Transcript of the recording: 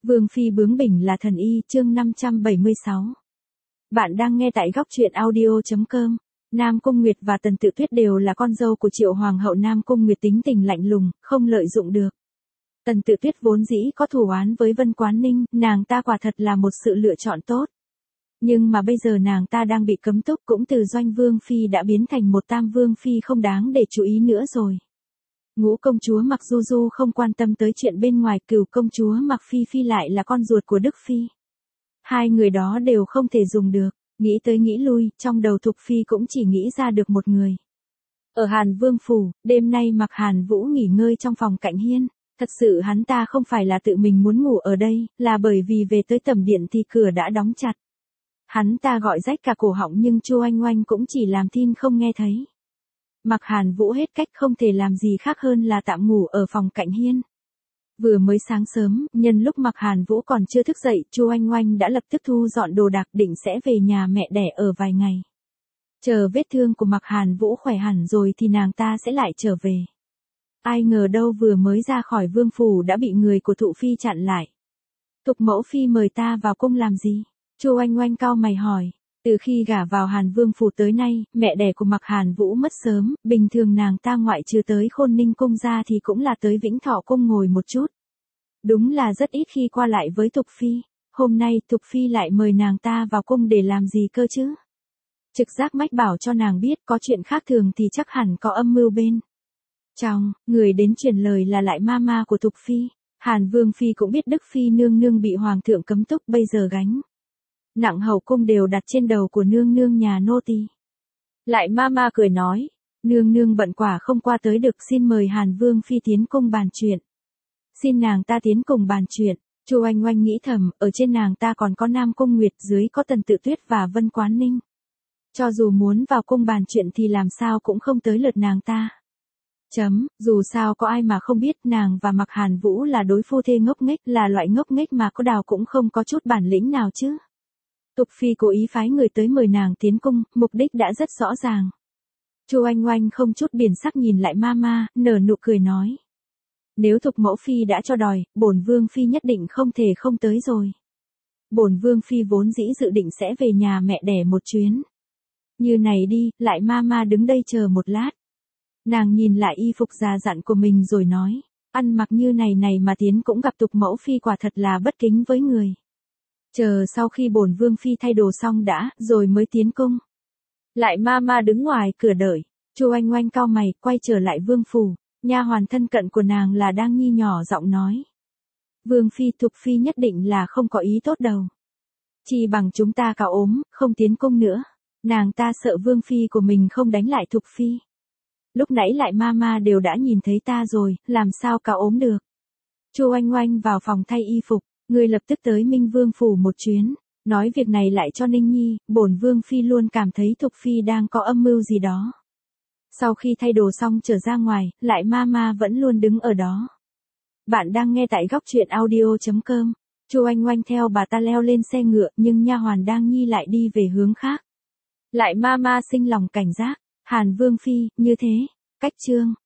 Vương phi bướng bỉnh là thần y, chương 576. Bạn đang nghe tại góc truyện audio.com. Nam Cung Nguyệt và Tần Tự Tuyết đều là con dâu của Triệu Hoàng hậu. Nam Cung Nguyệt tính tình lạnh lùng, không lợi dụng được. Tần Tự Tuyết vốn dĩ có thù oán với Vân Quán Ninh, nàng ta quả thật là một sự lựa chọn tốt. Nhưng mà bây giờ nàng ta đang bị cấm túc, cũng từ doanh vương phi đã biến thành một tam vương phi không đáng để chú ý nữa rồi. Ngũ công chúa Mặc Du Du không quan tâm tới chuyện bên ngoài, Cửu công chúa Mặc Phi Phi lại là con ruột của Đức Phi. Hai người đó đều không thể dùng được, nghĩ tới nghĩ lui, trong đầu Thục Phi cũng chỉ nghĩ ra được một người. Ở Hàn Vương phủ, đêm nay Mặc Hàn Vũ nghỉ ngơi trong phòng cạnh hiên, thật sự hắn ta không phải là tự mình muốn ngủ ở đây, là bởi vì về tới tẩm điện thì cửa đã đóng chặt. Hắn ta gọi rách cả cổ họng nhưng Chu Oanh Oanh cũng chỉ làm tin không nghe thấy. Mặc Hàn Vũ hết cách không thể làm gì khác hơn là tạm ngủ ở phòng cạnh hiên. Vừa mới sáng sớm, nhân lúc Mặc Hàn Vũ còn chưa thức dậy, Chu Oanh Oanh đã lập tức thu dọn đồ đạc định sẽ về nhà mẹ đẻ ở vài ngày. Chờ vết thương của Mặc Hàn Vũ khỏe hẳn rồi thì nàng ta sẽ lại trở về. Ai ngờ đâu vừa mới ra khỏi vương phủ đã bị người của Thụ Phi chặn lại. Thục mẫu phi mời ta vào cung làm gì? Chu Oanh Oanh cau mày hỏi. Từ khi gả vào Hàn Vương phủ tới nay, mẹ đẻ của Mặc Hàn Vũ mất sớm, bình thường nàng ta ngoại trừ tới Khôn Ninh cung ra thì cũng là tới Vĩnh Thọ cung ngồi một chút. Đúng là rất ít khi qua lại với Thục Phi, hôm nay Thục Phi lại mời nàng ta vào cung để làm gì cơ chứ? Trực giác mách bảo cho nàng biết có chuyện khác thường thì chắc hẳn có âm mưu bên trong. Người đến truyền lời là lại mama của Thục Phi. Hàn Vương Phi cũng biết Đức Phi nương nương bị Hoàng thượng cấm túc, bây giờ gánh nặng hầu cung đều đặt trên đầu của nương nương nhà nô tỳ. Lại mama cười nói, nương nương bận quả không qua tới được, xin mời Hàn Vương Phi tiến cung bàn chuyện. Xin nàng ta tiến cùng bàn chuyện. Chu Oanh Oanh nghĩ thầm, ở trên nàng ta còn có Nam Cung Nguyệt, dưới có Tần Tự Tuyết và Vân Quán Ninh. Cho dù muốn vào cung bàn chuyện thì làm sao cũng không tới lượt nàng ta. Dù sao có ai mà không biết nàng và Mặc Hàn Vũ là đối phu thê ngốc nghếch, là loại ngốc nghếch mà có đào cũng không có chút bản lĩnh nào chứ. Thục Phi cố ý phái người tới mời nàng tiến cung, mục đích đã rất rõ ràng. Chu Oanh Oanh không chút biển sắc nhìn lại mama, nở nụ cười nói. Nếu Thục mẫu Phi đã cho đòi, bổn Vương Phi nhất định không thể không tới rồi. Bổn Vương Phi vốn dĩ dự định sẽ về nhà mẹ đẻ một chuyến. Như này đi, lại mama đứng đây chờ một lát. Nàng nhìn lại y phục già dặn của mình rồi nói, ăn mặc như này mà tiến cũng gặp Thục mẫu Phi quả thật là bất kính với người. Chờ sau khi bổn Vương Phi thay đồ xong đã, rồi mới tiến cung. Lại mama đứng ngoài cửa đợi. Chu Oanh Oanh cau mày, quay trở lại vương phủ. Nha hoàn thân cận của nàng là Đang Nhi nhỏ giọng nói. Vương Phi, Thục Phi nhất định là không có ý tốt đâu. Chỉ bằng chúng ta cả ốm, không tiến cung nữa. Nàng ta sợ Vương Phi của mình không đánh lại Thục Phi. Lúc nãy lại mama đều đã nhìn thấy ta rồi, làm sao cả ốm được. Chu Oanh Oanh vào phòng thay y phục. Người lập tức tới Minh Vương phủ một chuyến, nói việc này lại cho Ninh Nhi, bổn Vương Phi luôn cảm thấy Thục Phi đang có âm mưu gì đó. Sau khi thay đồ xong trở ra ngoài, lại mama vẫn luôn đứng ở đó. Bạn đang nghe tại góc truyện audio.com. Chu Oanh Oanh theo bà ta leo lên xe ngựa, nhưng nha hoàn Đang Nhi lại đi về hướng khác. Lại mama sinh lòng cảnh giác, Hàn Vương Phi, như thế, cách chương